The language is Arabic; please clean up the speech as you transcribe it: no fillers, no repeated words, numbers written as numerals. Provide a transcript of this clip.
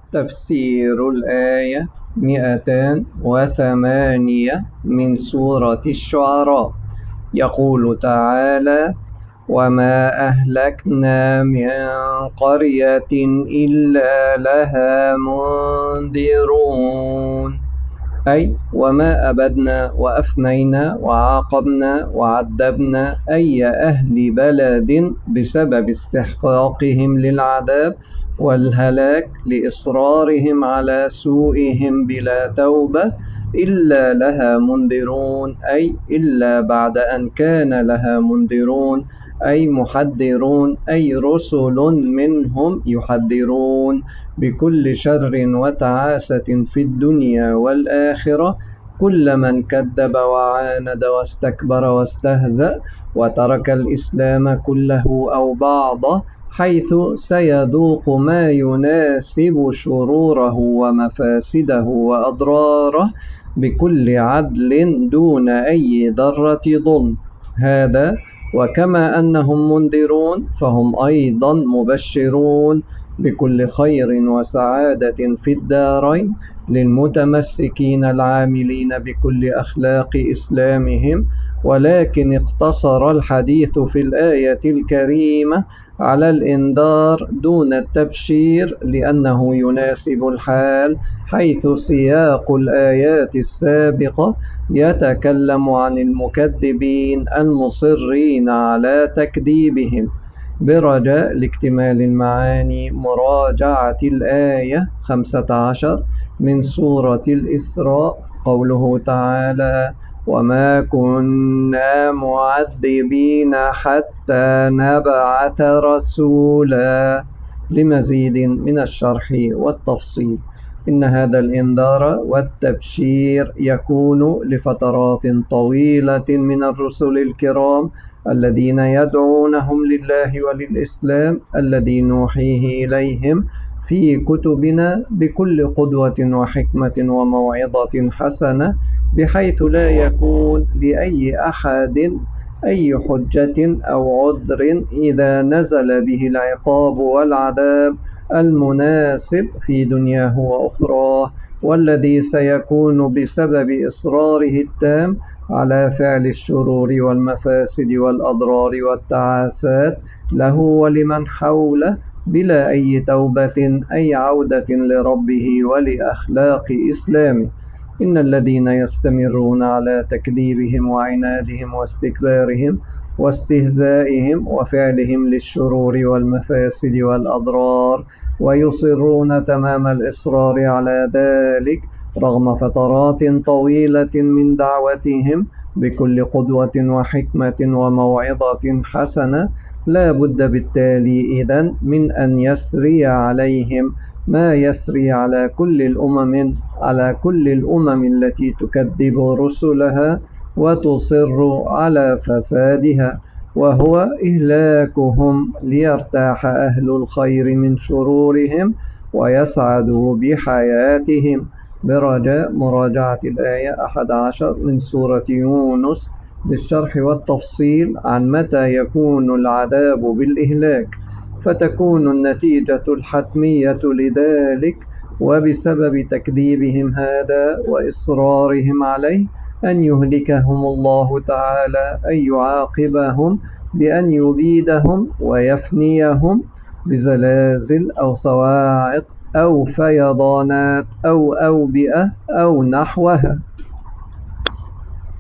تفسير الآية 208 من سورة الشعراء. يقول تعالى: وما أهلكنا من قرية إلا لها منذرون، أي وما أبدنا وأفنينا وعاقبنا وعذبنا أي أهل بلد بسبب استحقاقهم للعذاب والهلاك لإصرارهم على سوءهم بلا توبة إلا لها منذرون، أي إلا بعد أن كان لها منذرون، أي محذرون، أي رسل منهم يحذرون بكل شر وتعاسة في الدنيا والآخرة كل من كذب وعاند واستكبر واستهزأ وترك الإسلام كله أو بعضه، حيث سيذوق ما يناسب شروره ومفاسده وأضراره بكل عدل دون أي ذرة ظلم. هذا وكما أنهم منذرون فهم أيضا مبشرون بكل خير وسعادة في الدارين للمتمسكين العاملين بكل أخلاق إسلامهم. ولكن اقتصر الحديث في الآية الكريمة على الإنذار دون التبشير لأنه يناسب الحال، حيث سياق الآيات السابقة يتكلم عن المكذبين المصرين على تكذيبهم. برجاء لاكتمال المعاني مراجعة الآية 15 من سورة الإسراء، قوله تعالى: وما كنا معذبين حتى نبعث رسولا. لمزيد من الشرح والتفصيل، إن هذا الإنذار والتبشير يكون لفترات طويلة من الرسل الكرام الذين يدعونهم لله وللإسلام الذي نوحيه إليهم في كتبنا بكل قدوة وحكمة وموعظة حسنة، بحيث لا يكون لأي أحد أي حجة أو عذر إذا نزل به العقاب والعذاب المناسب في دنياه وأخراه، والذي سيكون بسبب إصراره التام على فعل الشرور والمفاسد والأضرار والتعاسات له ولمن حوله بلا أي توبة أي عودة لربه ولأخلاق إسلامه. إن الذين يستمرون على تكذيبهم وعنادهم واستكبارهم واستهزائهم وفعلهم للشرور والمفاسد والأضرار ويصرون تمام الإصرار على ذلك رغم فترات طويلة من دعوتهم بكل قدوة وحكمة وموعظة حسنة، لا بد بالتالي إذن من أن يسري عليهم ما يسري على كل الأمم التي تكذب رسلها وتصر على فسادها، وهو إهلاكهم ليرتاح أهل الخير من شرورهم ويسعدوا بحياتهم. برجاء مراجعة الآية 11 من سورة يونس للشرح والتفصيل عن متى يكون العذاب بالإهلاك، فتكون النتيجة الحتمية لذلك وبسبب تكذيبهم هذا وإصرارهم عليه أن يهلكهم الله تعالى، أن يعاقبهم بأن يبيدهم ويفنيهم بزلازل أو صواعق أو فيضانات أو أوبئة أو نحوها.